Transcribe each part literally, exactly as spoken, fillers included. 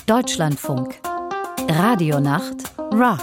Deutschlandfunk. Radionacht Rock.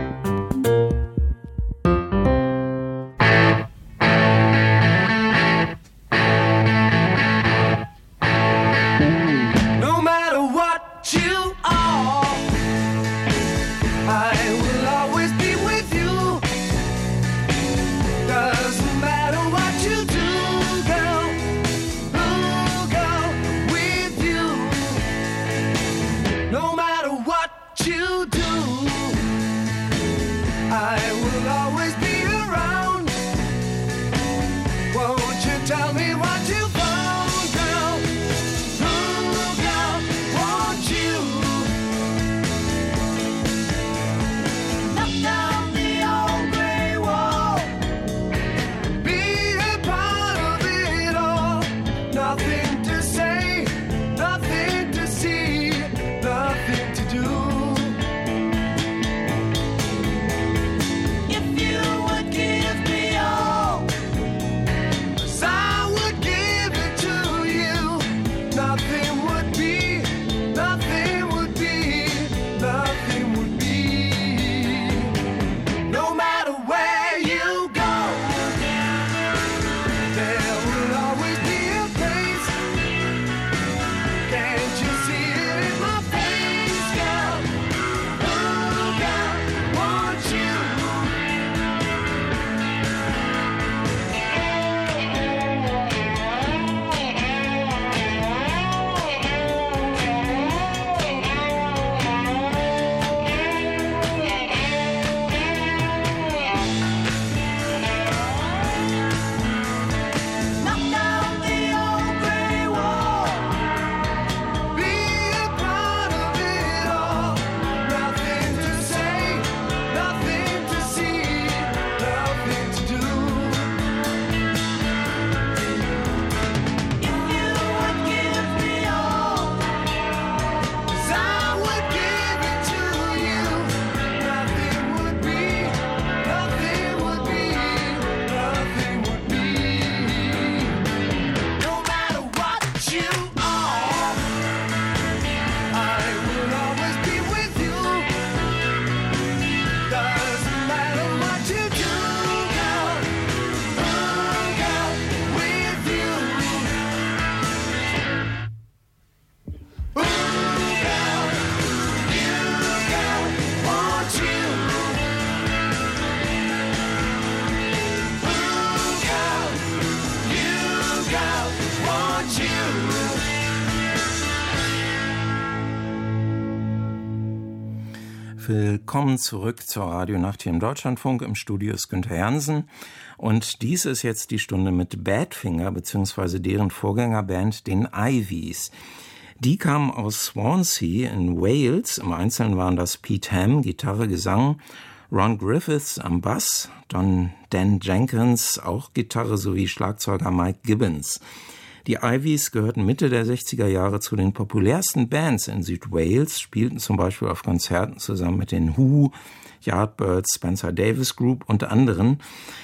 Willkommen zurück zur Radionacht hier im Deutschlandfunk. Im Studio ist Günther Jansen. Und dies ist jetzt die Stunde mit Badfinger, beziehungsweise deren Vorgängerband, den Ivies. Die kamen aus Swansea in Wales. Im Einzelnen waren das Pete Ham, Gitarre, Gesang, Ron Griffiths am Bass, dann Dan Jenkins, auch Gitarre, sowie Schlagzeuger Mike Gibbons. Die Ivies gehörten Mitte der sechziger Jahre zu den populärsten Bands in Südwales, spielten zum Beispiel auf Konzerten zusammen mit den Who, Yardbirds, Spencer Davis Group und anderen.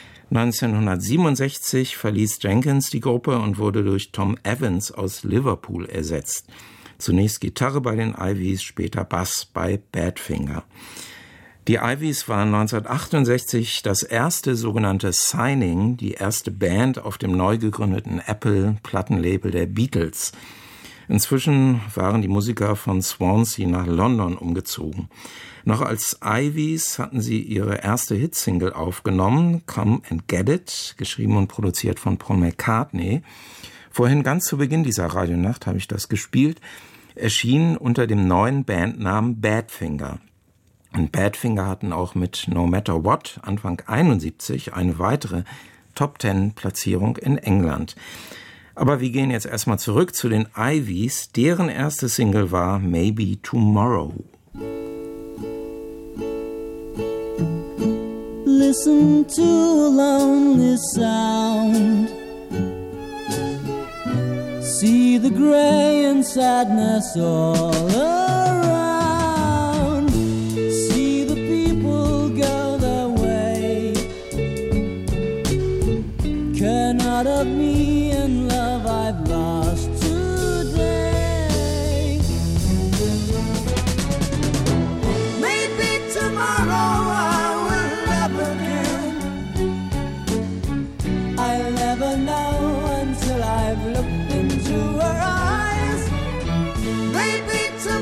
neunzehnhundertsiebenundsechzig verließ Jenkins die Gruppe und wurde durch Tom Evans aus Liverpool ersetzt. Zunächst Gitarre bei den Ivies, später Bass bei Badfinger. Die Ivies waren neunzehnhundertachtundsechzig das erste sogenannte Signing, die erste Band auf dem neu gegründeten Apple-Plattenlabel der Beatles. Inzwischen waren die Musiker von Swansea nach London umgezogen. Noch als Ivies hatten sie ihre erste Hitsingle aufgenommen, Come and Get It, geschrieben und produziert von Paul McCartney. Vorhin ganz zu Beginn dieser Radionacht habe ich das gespielt, erschien unter dem neuen Bandnamen Badfinger. Und Badfinger hatten auch mit No Matter What Anfang einundsiebzig eine weitere Top-Ten-Platzierung in England. Aber wir gehen jetzt erstmal zurück zu den Ivies. Deren erste Single war Maybe Tomorrow. Listen to a lonely sound. See the gray and sadness all around. Not of me and love I've lost today.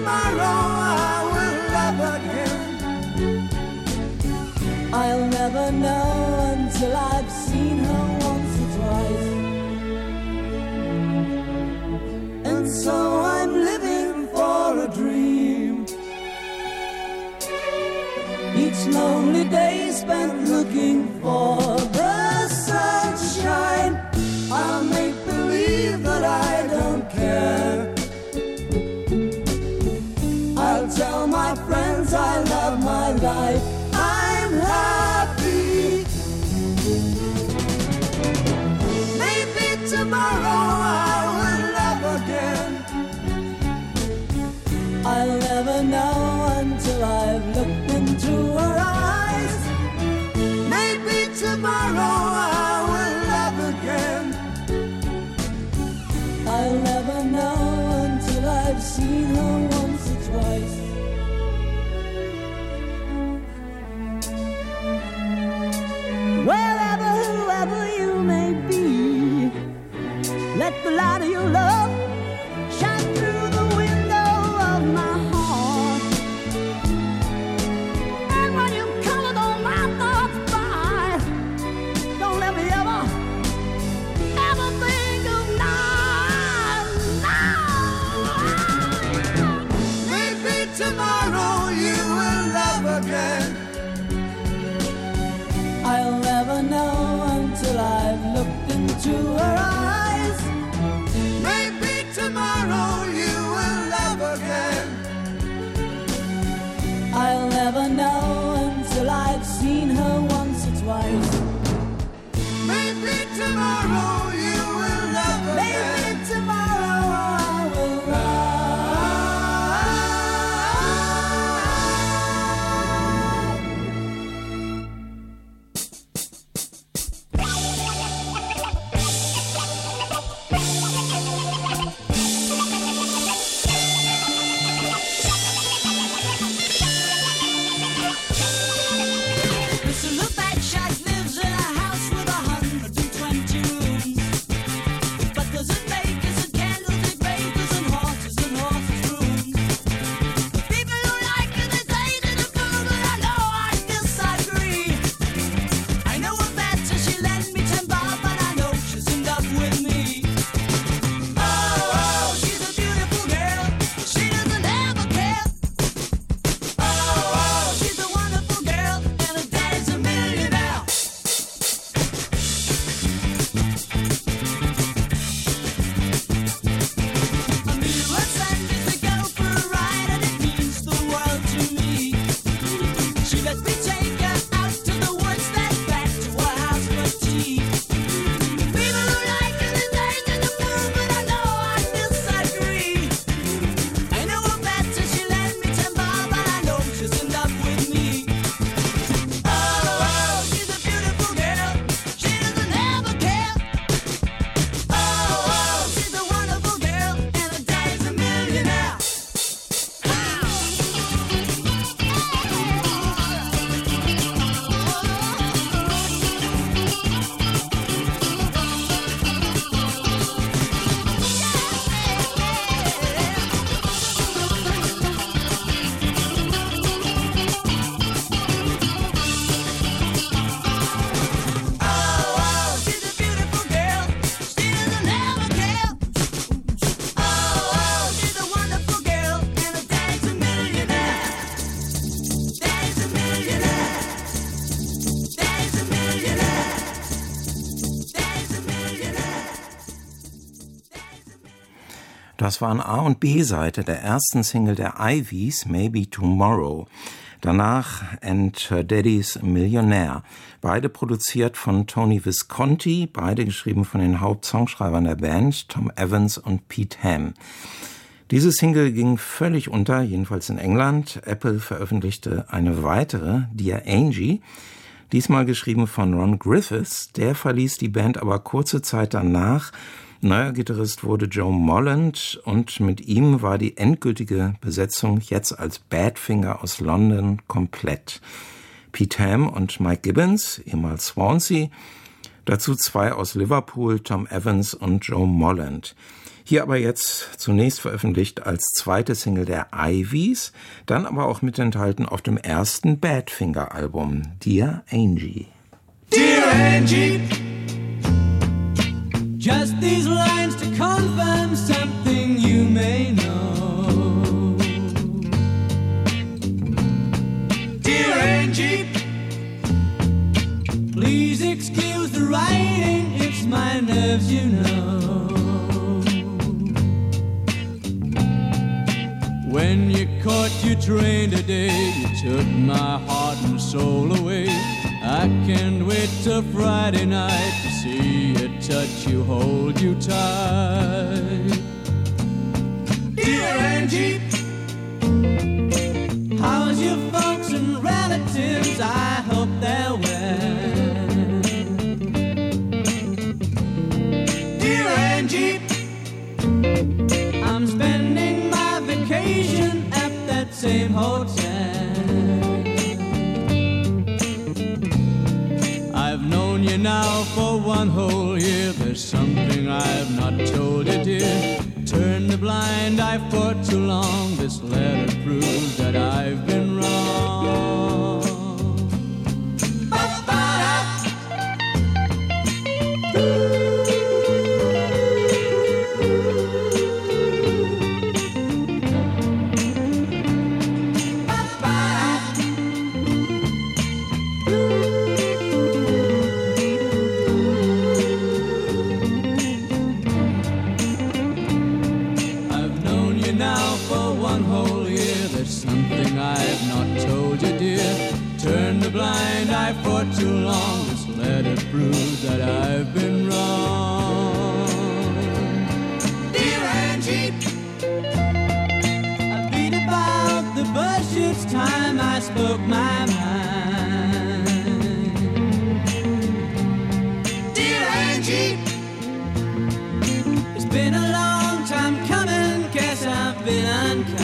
tomorrow I will love again. I'll never know until I've seen her once or twice. And so I'm living for a dream. Each lonely day spent looking for the sunshine. I'll make believe that I don't care. I'll tell my friends I love my life. I'm happy. Maybe tomorrow I will love again. I'll never know until I've looked into her eyes. Maybe tomorrow I will love again. I'll never know until I've seen her once or twice. Wherever, whoever you may be, let the light of your love shine through the window of my heart. And when you colored all my thoughts by, don't let me ever, ever think of now, now. Maybe tomorrow you will love again. I'll never know until I've looked into her eyes. Maybe tomorrow you will love again. I'll never know until I've seen her once or twice. Maybe tomorrow you will love again. Maybe tomorrow I will love. Das waren A- und B-Seite der ersten Single der Ivies, Maybe Tomorrow. Danach And Her Daddy's Millionaire. Beide produziert von Tony Visconti, beide geschrieben von den Hauptsongschreibern der Band, Tom Evans und Pete Ham. Diese Single ging völlig unter, jedenfalls in England. Apple veröffentlichte eine weitere, Dear Angie, diesmal geschrieben von Ron Griffiths. Der verließ die Band aber kurze Zeit danach. Neuer Gitarrist wurde Joe Molland und mit ihm war die endgültige Besetzung jetzt als Badfinger aus London komplett. Pete Ham und Mike Gibbons, ehemals Swansea, dazu zwei aus Liverpool, Tom Evans und Joe Molland. Hier aber jetzt zunächst veröffentlicht als zweite Single der Ivies, dann aber auch mit enthalten auf dem ersten Badfinger-Album, Dear Angie. Dear Angie, just these lines to confirm something you may know. Dear Angie, please excuse the writing, it's my nerves, you know. When you caught your train today, you took my heart and soul away. I can't wait till Friday night to see you, touch you, hold you tight. Dear Angie, how's your folks and relatives? I hope they're well. Dear Angie, I'm spending my vacation at that same hotel. I've known you now for one whole year. There's something I've not told you, dear. Turn the blind eye for too long. This letter proves that I've been wrong. Blind eye for too long. This letter proves that I've been wrong. Dear Angie, I beat about the bush. It's time I spoke my mind. Dear Angie, it's been a long time coming. Guess I've been unkind.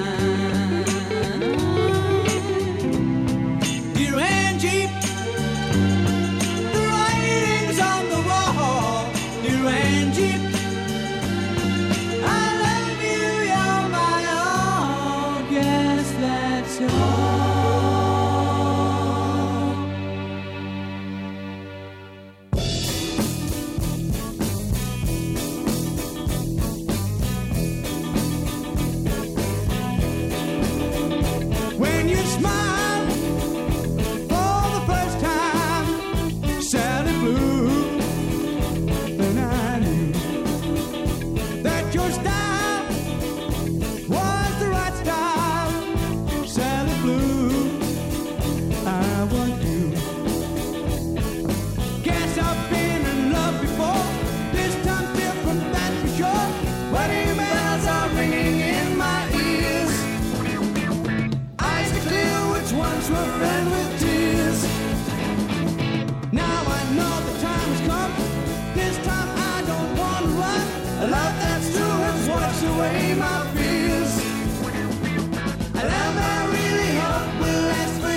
Away my fears. A love I really hope will last for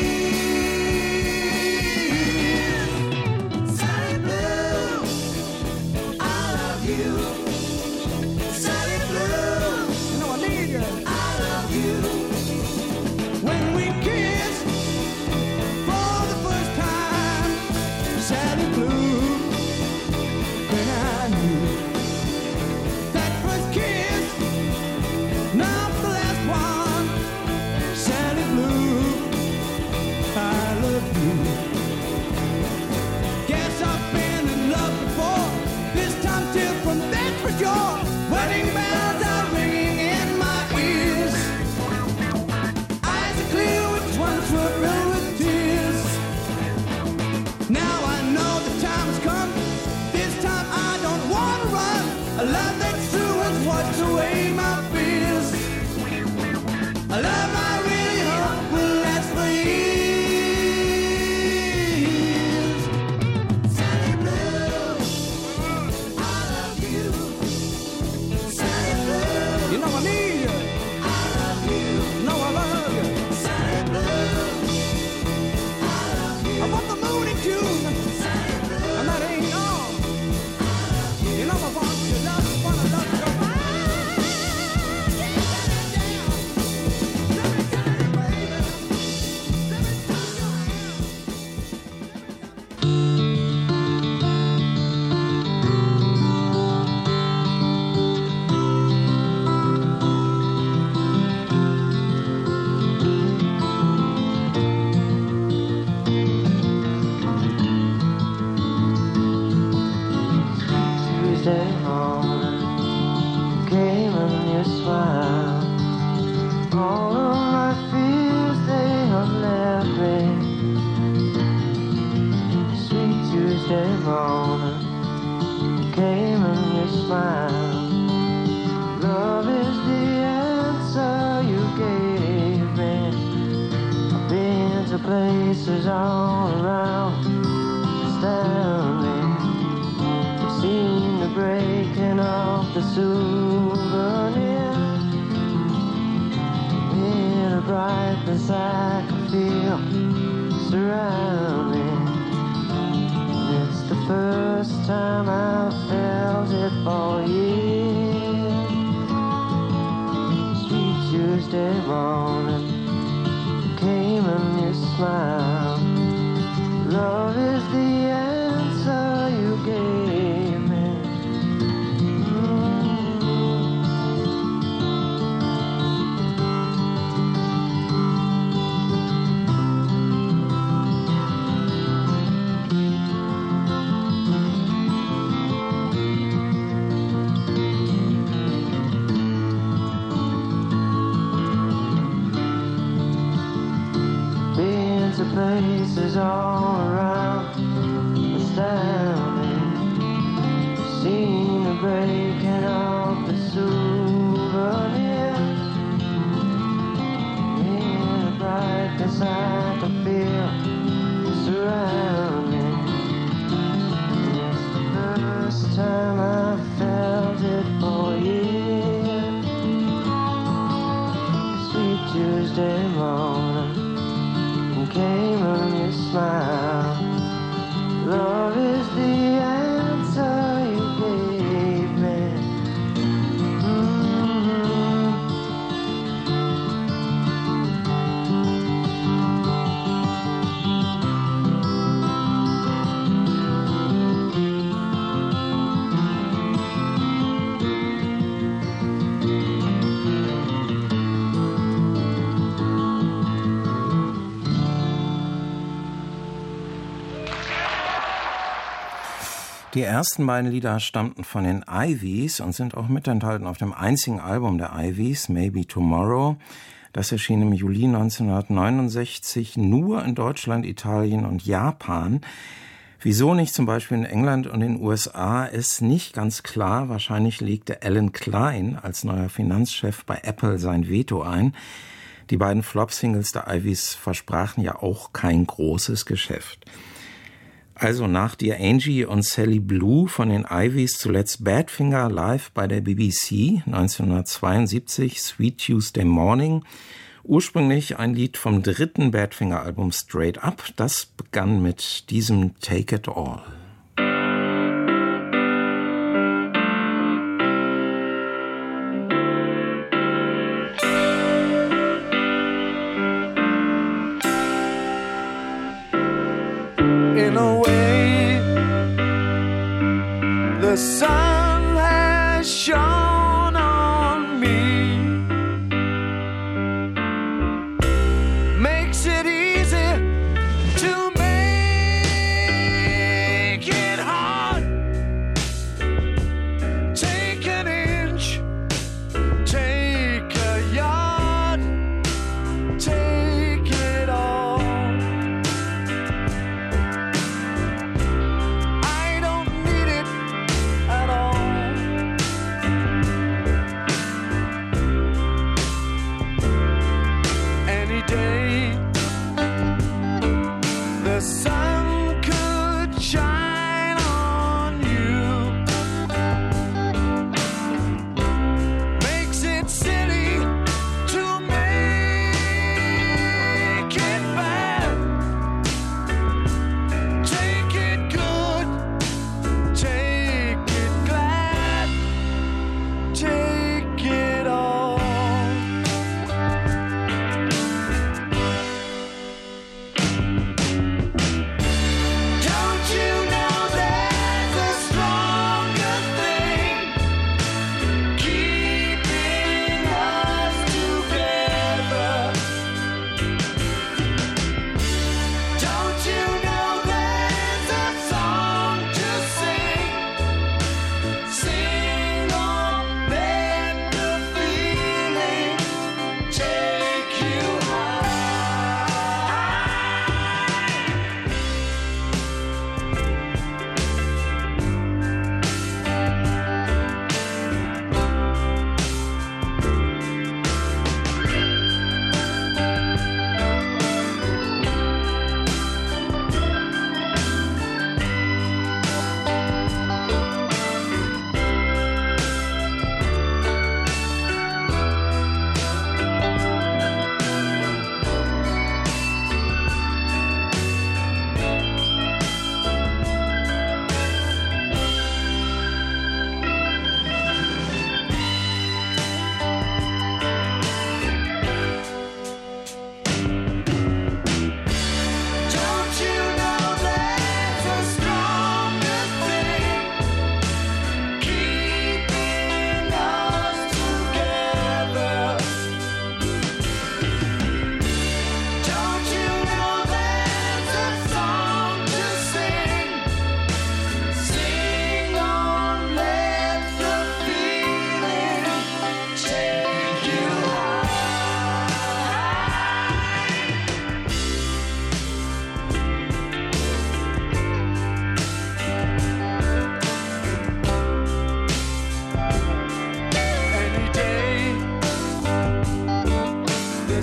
years. Sally Blue, I love you. Sally Blue, you know I need you. I love you. When we kissed for the first time, Sally Blue, when I knew that first kiss. Not the last one, Sally Blue, I love you. Guess I've been in love before, this time different, that's for sure. Wedding bells are ringing in my ears. Eyes are clear, which ones were filled with tears. Now I know the time has come, this time I don't want to run. A love that's true has washed away my fears. A love I really hope will last for years. Sally Blue, I love you. All of my fears, they have left me. Sweet Tuesday morning, you came and you smiled. Love is the answer you gave me. I've been to places all around, astounding. I've seen the breaking of the souvenir. In a brightness I can feel surrounding. It's the first time I've felt it for years. Sweet Tuesday morning, you came and you smiled. Love is the answer you gave me. To places all around, astounding. Seen the breaking of the souvenir. In the brightness I can feel surrounding. It's the first time I felt it for years. Sweet Tuesday morning, came and you smiled. Love is the answer you gave me. Mm-hmm. Die ersten beiden Lieder stammten von den Ivies und sind auch mitenthalten auf dem einzigen Album der Ivies, Maybe Tomorrow. Das erschien im Juli neunzehnhundertneunundsechzig nur in Deutschland, Italien und Japan. Wieso nicht zum Beispiel in England und den U S A, ist nicht ganz klar. Wahrscheinlich legte Alan Klein als neuer Finanzchef bei Apple sein Veto ein. Die beiden Flop-Singles der Ivies versprachen ja auch kein großes Geschäft. Also nach Dear Angie und Sally Blue von den Ivies zuletzt Badfinger live bei der B B C neunzehnhundertzweiundsiebzig, Sweet Tuesday Morning. Ursprünglich ein Lied vom dritten Badfinger-Album Straight Up. Das begann mit diesem Take It All. In a way, the sun has shone on me, makes it easy to make it hard. Take an inch, take a yard, take it all. The sun could shine on you, makes it silly to make it bad. Take it good, take it glad, take it all.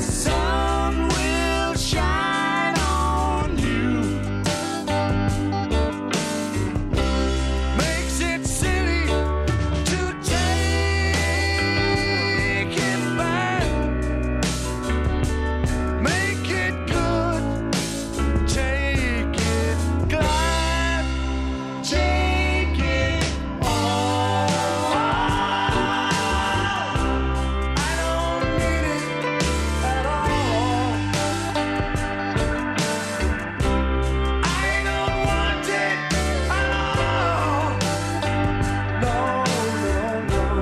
sun will shine on you. Makes it silly to take it back. Make it good, take it glad, take it all. I don't need it at all. I don't want it at all. No, no, no.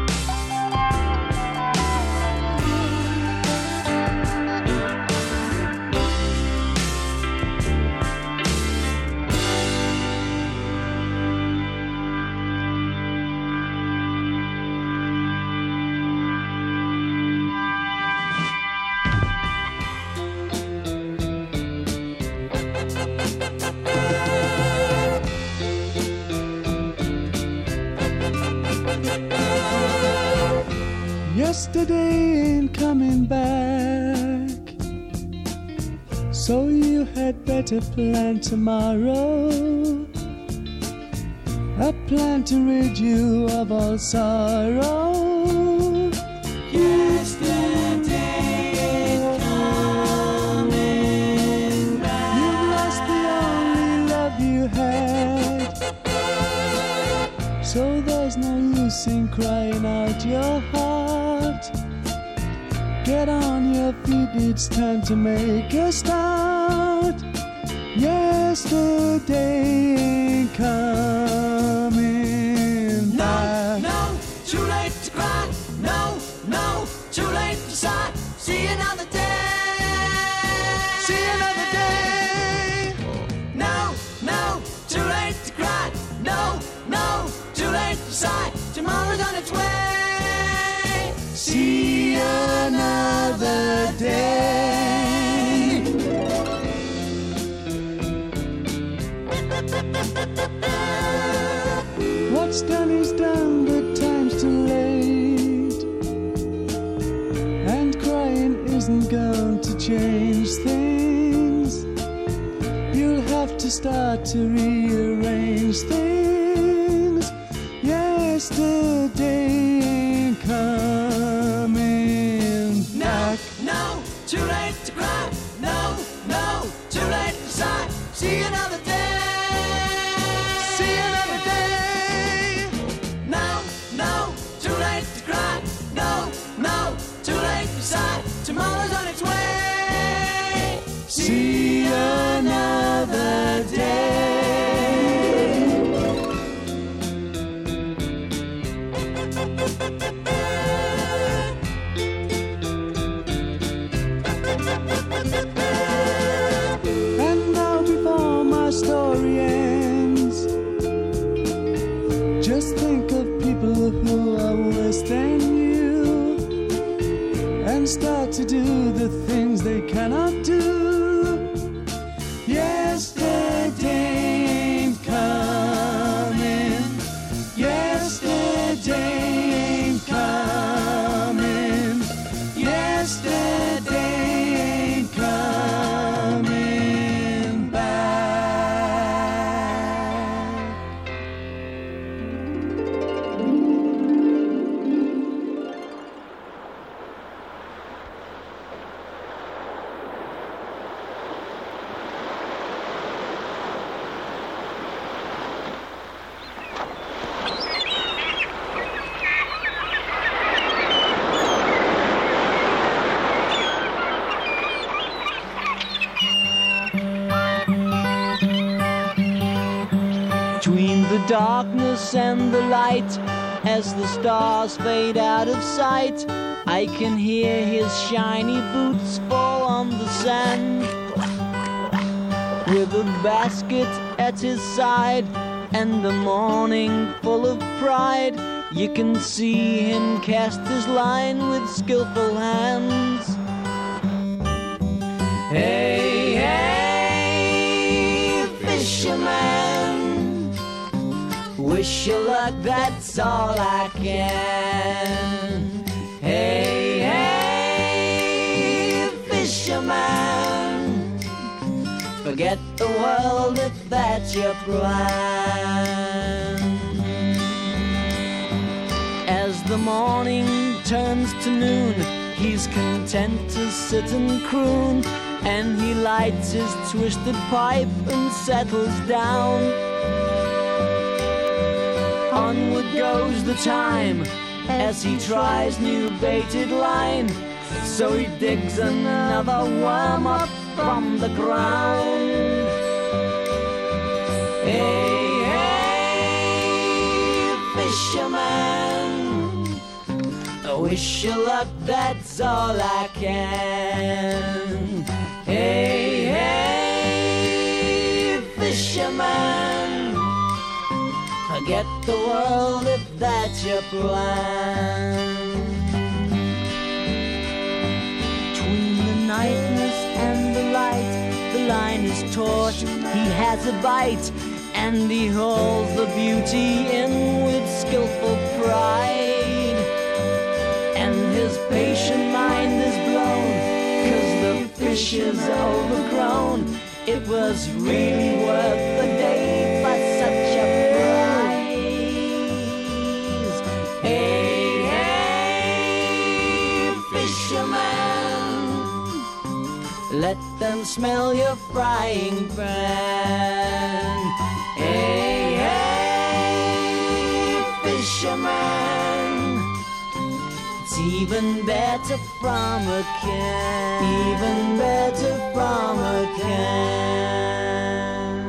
Yesterday ain't coming back, so you had better plan tomorrow. A plan to rid you of all sorrow. Yesterday ain't coming back. You've lost the only love you had, so there's no use in crying out your heart. Get on your feet, it's time to make a start. Yesterday ain't coming No, back. no, too late to cry. No, no, too late to sigh. See another day. See another day. No, no, too late to cry. No, no, too late to sigh. Tomorrow's on its way. See another day. What's done is done, the time's too late, and crying isn't going to change things. You'll have to start to rearrange things. Yesterday ain't coming No, back. no, too late to cry. No, no, too late to sigh. See another day. See another day. No, no, too late to cry. No, no, too late to sigh. Tomorrow's on its way. See another day. And now before my story ends, just think of people who are worse than you, and start to do the things they cannot do. Yesterday ain't coming. Yesterday ain't coming. Yesterday ain't coming back. Between the darkness and the light, as the stars fade out of sight, I can hear his shiny boots fall on the sand. With a basket at his side and the morning full of pride, you can see him cast his line with skillful hands. Hey, hey, fisherman, wish you luck, that's all I can. Hey, hey, fisherman. Forget the world if that's your plan. As the morning turns to noon, he's content to sit and croon, and he lights his twisted pipe and settles down. Onward goes the time as he tries new baited line, so he digs another worm up from the ground. Hey, hey, fisherman, I wish you luck, that's all I can. Hey, hey, fisherman, forget the world if that's your plan. Between the nightness and the light, the line is taut, he has a bite, and he holds the beauty in with skillful pride. And his patient mind is blown, 'cause the fish is overgrown. It was really worth the day for such a prize. Hey, hey, fisherman, let them smell your frying pan. Hey, hey, fisherman, it's even better from a can. Even better from a can.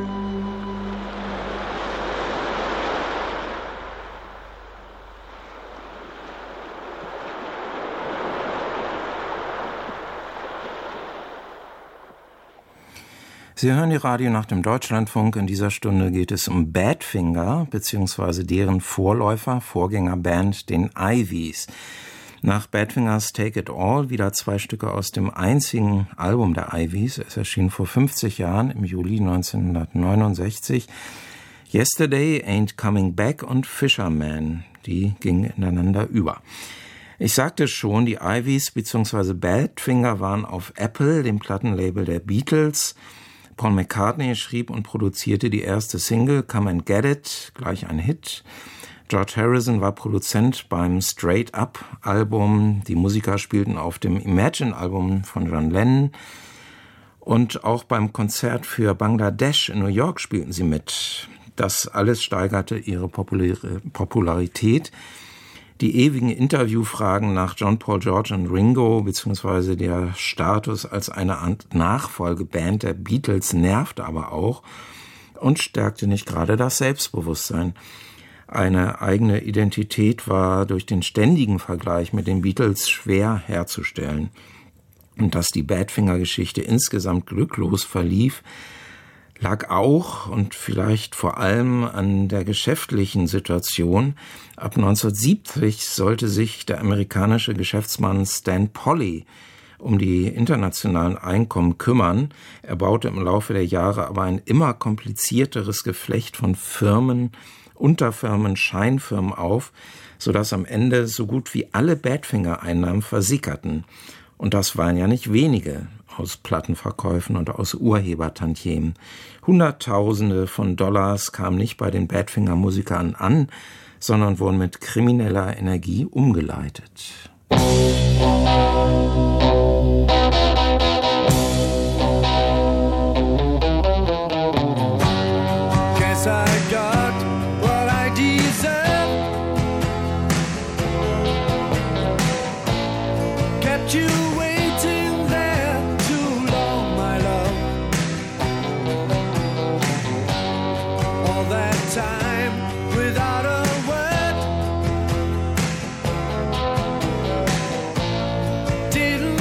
Sie hören die Radionacht im Deutschlandfunk. In dieser Stunde geht es um Badfinger bzw. deren Vorläufer, Vorgängerband, den Ivies. Nach Badfingers Take It All wieder zwei Stücke aus dem einzigen Album der Ivies. Es erschien vor fünfzig Jahren, im Juli neunzehnhundertneunundsechzig. Yesterday Ain't Coming Back und Fisherman, die gingen ineinander über. Ich sagte schon, die Ivies bzw. Badfinger waren auf Apple, dem Plattenlabel der Beatles. Paul McCartney schrieb und produzierte die erste Single, Come and Get It, gleich ein Hit. George Harrison war Produzent beim Straight Up Album. Die Musiker spielten auf dem Imagine-Album von John Lennon. Und auch beim Konzert für Bangladesch in New York spielten sie mit. Das alles steigerte ihre Popularität. Die ewigen Interviewfragen nach John, Paul, George und Ringo, beziehungsweise der Status als eine Art Nachfolgeband der Beatles, nervte aber auch und stärkte nicht gerade das Selbstbewusstsein. Eine eigene Identität war durch den ständigen Vergleich mit den Beatles schwer herzustellen. Und dass die Badfinger-Geschichte insgesamt glücklos verlief, lag auch und vielleicht vor allem an der geschäftlichen Situation. Ab neunzehnhundertsiebzig sollte sich der amerikanische Geschäftsmann Stan Polly um die internationalen Einkommen kümmern. Er baute im Laufe der Jahre aber ein immer komplizierteres Geflecht von Firmen, Unterfirmen, Scheinfirmen auf, sodass am Ende so gut wie alle Badfinger-Einnahmen versickerten. Und das waren ja nicht wenige aus Plattenverkäufen und aus Urhebertantiemen. Hunderttausende von Dollars kamen nicht bei den Badfinger-Musikern an, sondern wurden mit krimineller Energie umgeleitet. Guess I got what I deserve. Kept you waiting there too long, my love. All that time without a word. Didn't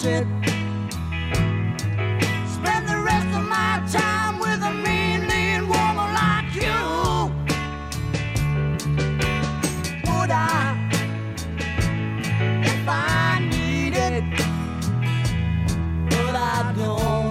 it. Spend the rest of my time with a mean, mean woman like you. Would I, if I needed, but I don't.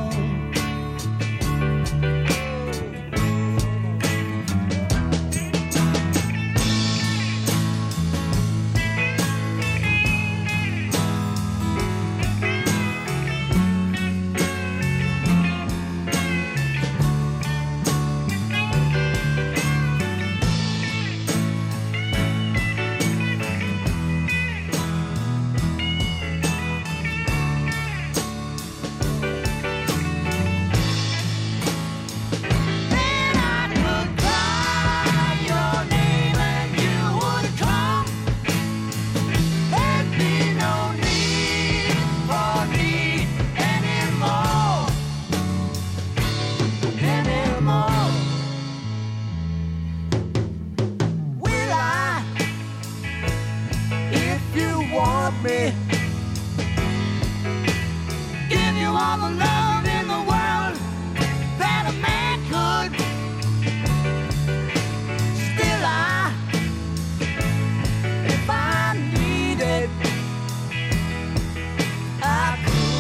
Me. Give you all the love in the world that a man could. Still I, if I needed, I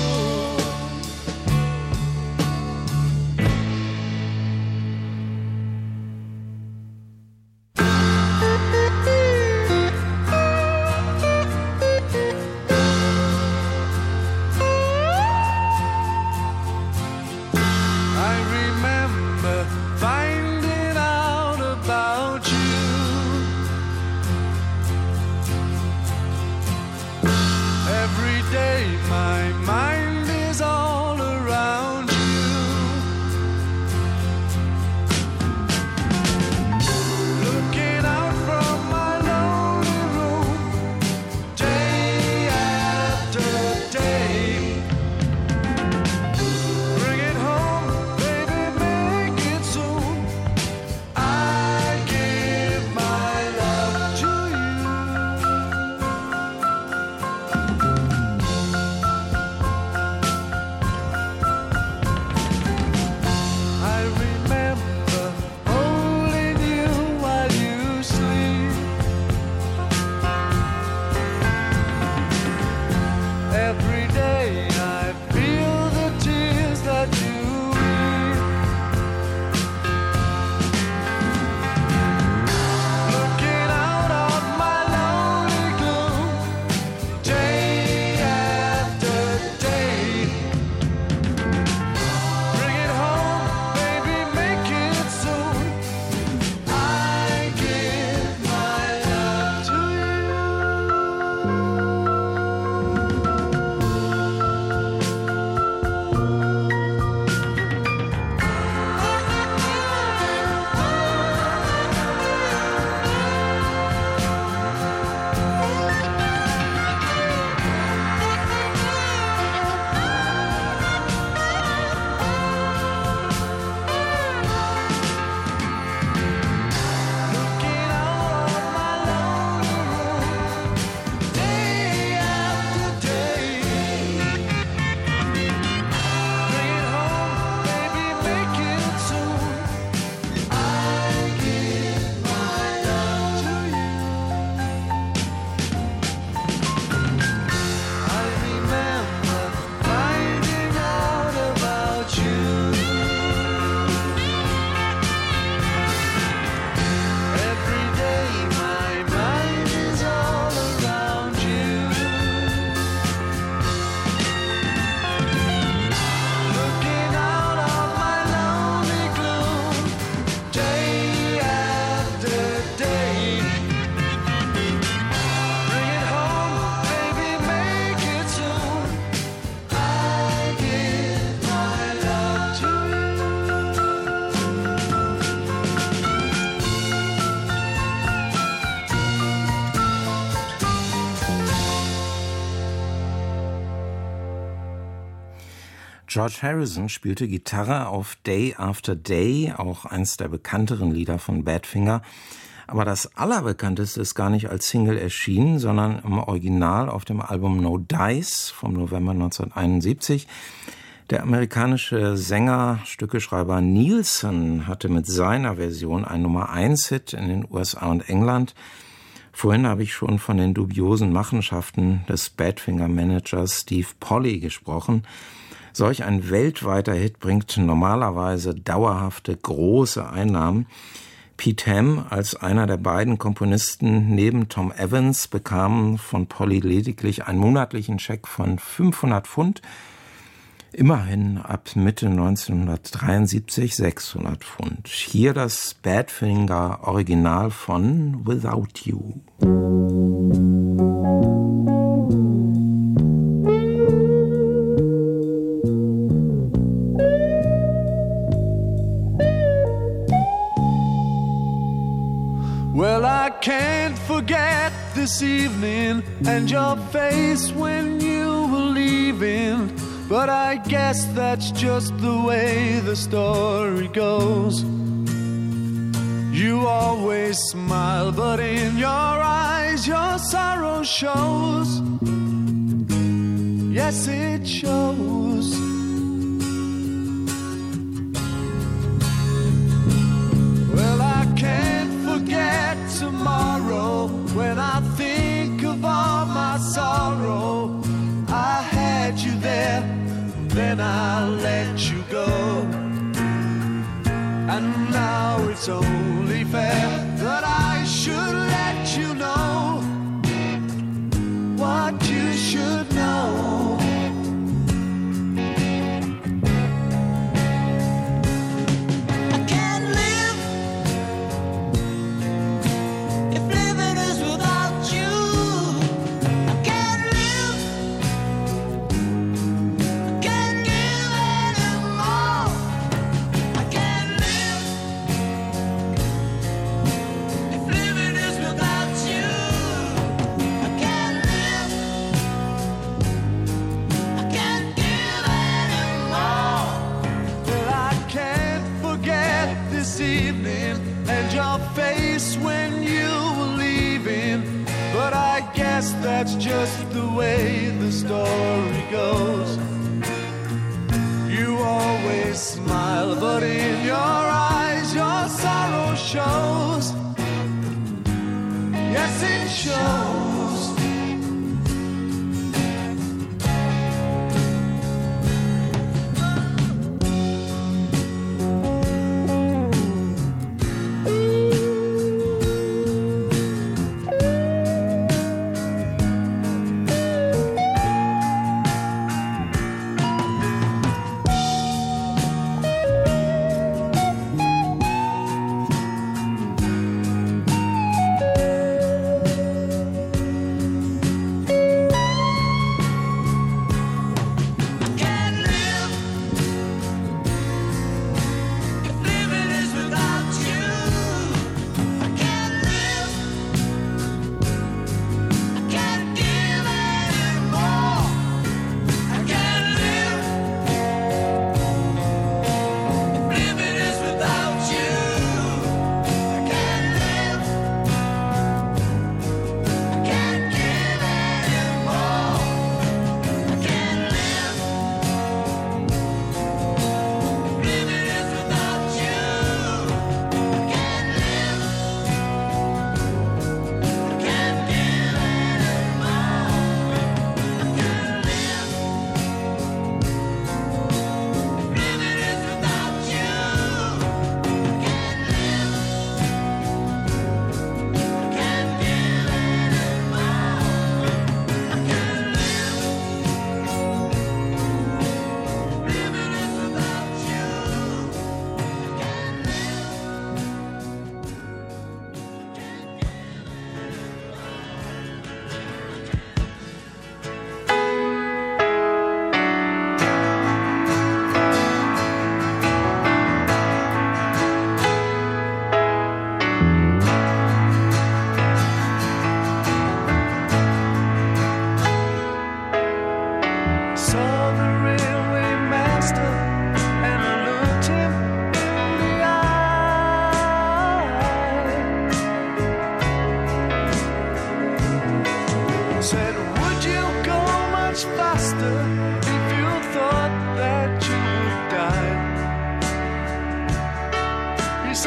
George Harrison spielte Gitarre auf Day After Day, auch eines der bekannteren Lieder von Badfinger. Aber das allerbekannteste ist gar nicht als Single erschienen, sondern im Original auf dem Album No Dice vom November neunzehnhunderteinundsiebzig. Der amerikanische Sänger, Stückeschreiber Nielsen hatte mit seiner Version einen Nummer eins Hit in den U S A und England. Vorhin habe ich schon von den dubiosen Machenschaften des Badfinger-Managers Steve Polly gesprochen. Solch ein weltweiter Hit bringt normalerweise dauerhafte, große Einnahmen. Pete Ham als einer der beiden Komponisten neben Tom Evans bekam von Polly lediglich einen monatlichen Scheck von fünfhundert Pfund. Immerhin ab Mitte neunzehnhundertdreiundsiebzig sechshundert Pfund. Hier das Badfinger Original von Without You. Well, I can't forget this evening and your face when you were leaving. But I guess that's just the way the story goes. You always smile, but in your eyes your sorrow shows. Yes, it shows. Well, I can't forget tomorrow when I think of all my sorrow. I had you there, then I let you go. And now it's only fair that I should let you know what you should know. I can't live if living is without you. I can't live, I can't give anymore. I can't live if living is without you. I can't live, I can't give anymore. Well, I can't forget this evening and your face when you were leaving. But I guess that's just the way the story goes. You always smile, but in your eyes your sorrow shows. Yes, it shows.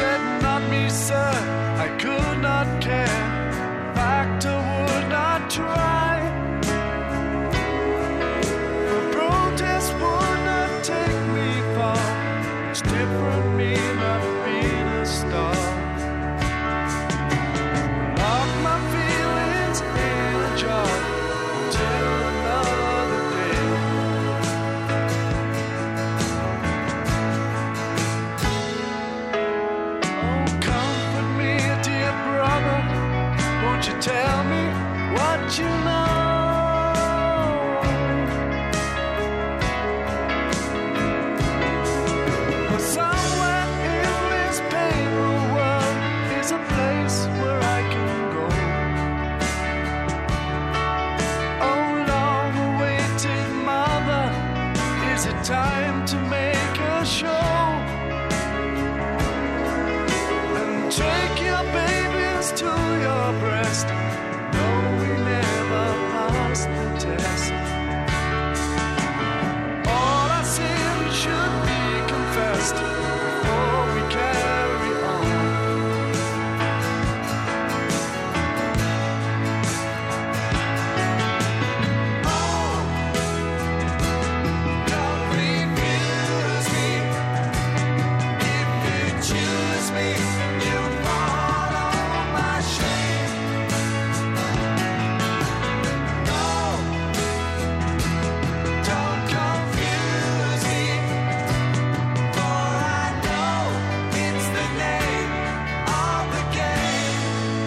said, not me, sir, I could not care. In fact, I would not try. The protest would not take me far. It's different me not being a star. Lock my feelings in a jar until another day. Oh, comfort me, dear brother. Won't you tell me what you know? For somewhere in this painful world is a place where I can go. Oh, long-awaited mother, is it time to make a show? And take your babies to your breast. No, we never passed the test. All our sins should be confessed before we carry on. Oh, don't refuse me. If you choose me, you follow my shame. No, don't confuse me, for I know it's the name of the game.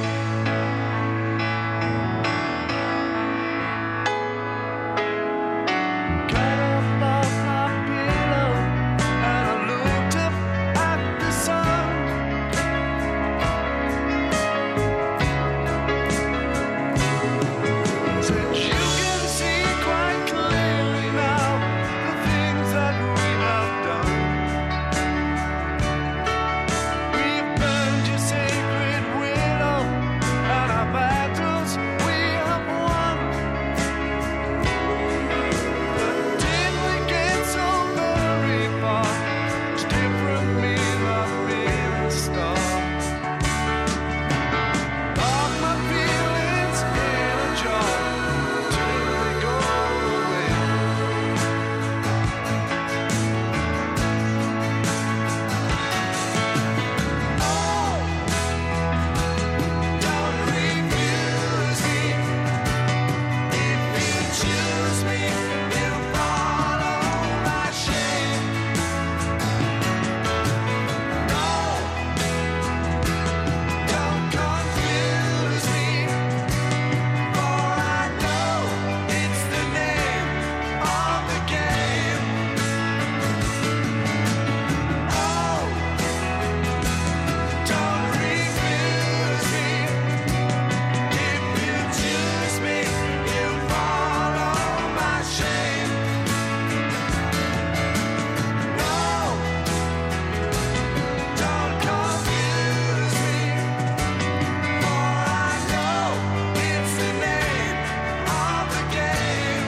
Got up off my pillow and I looked up at the sun. Said you can see quite clearly now the things that we have done. We've burned your sacred willow and our battles we have won. But did we get so very far? It's different me not being a star. Lock my feelings in a jar till they go away. Oh, don't refuse me. If you choose me, you follow my shame. No, don't confuse me, for I know it's the name of the game. Oh, don't refuse me. If you choose me, you follow my shame. No, don't confuse me, for I know it's the name of the game.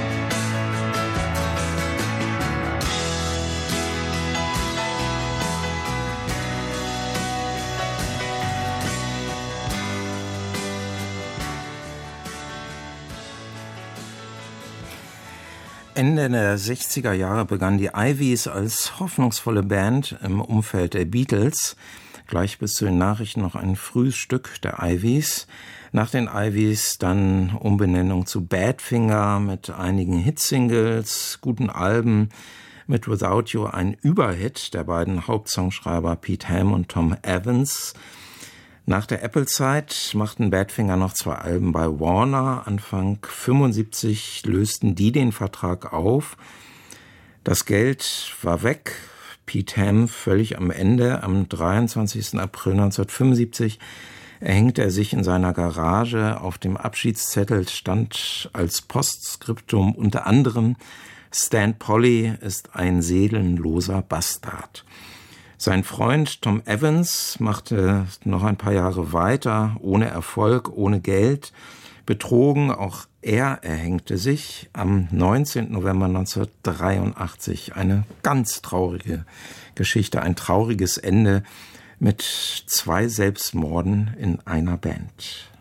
Ende der sechziger Jahre begann die Ivies als hoffnungsvolle Band im Umfeld der Beatles. Gleich bis zu den Nachrichten noch ein frühes Stück der Ivies. Nach den Ivies dann Umbenennung zu Badfinger mit einigen Hitsingles, guten Alben, mit Without You ein Überhit der beiden Hauptsongschreiber Pete Ham und Tom Evans. Nach der Apple-Zeit machten Badfinger noch zwei Alben bei Warner. Anfang fünfundsiebzig lösten die den Vertrag auf. Das Geld war weg. Pete Ham völlig am Ende. Am dreiundzwanzigsten April neunzehnhundertfünfundsiebzig erhängt er sich in seiner Garage. Auf dem Abschiedszettel stand als Postskriptum unter anderem: Stan Polly ist ein seelenloser Bastard. Sein Freund Tom Evans machte noch ein paar Jahre weiter, ohne Erfolg, ohne Geld, betrogen. Auch er erhängte sich am neunzehnten November neunzehnhundertdreiundachtzig. Eine ganz traurige Geschichte, ein trauriges Ende. mit zwei Selbstmorden in einer Band.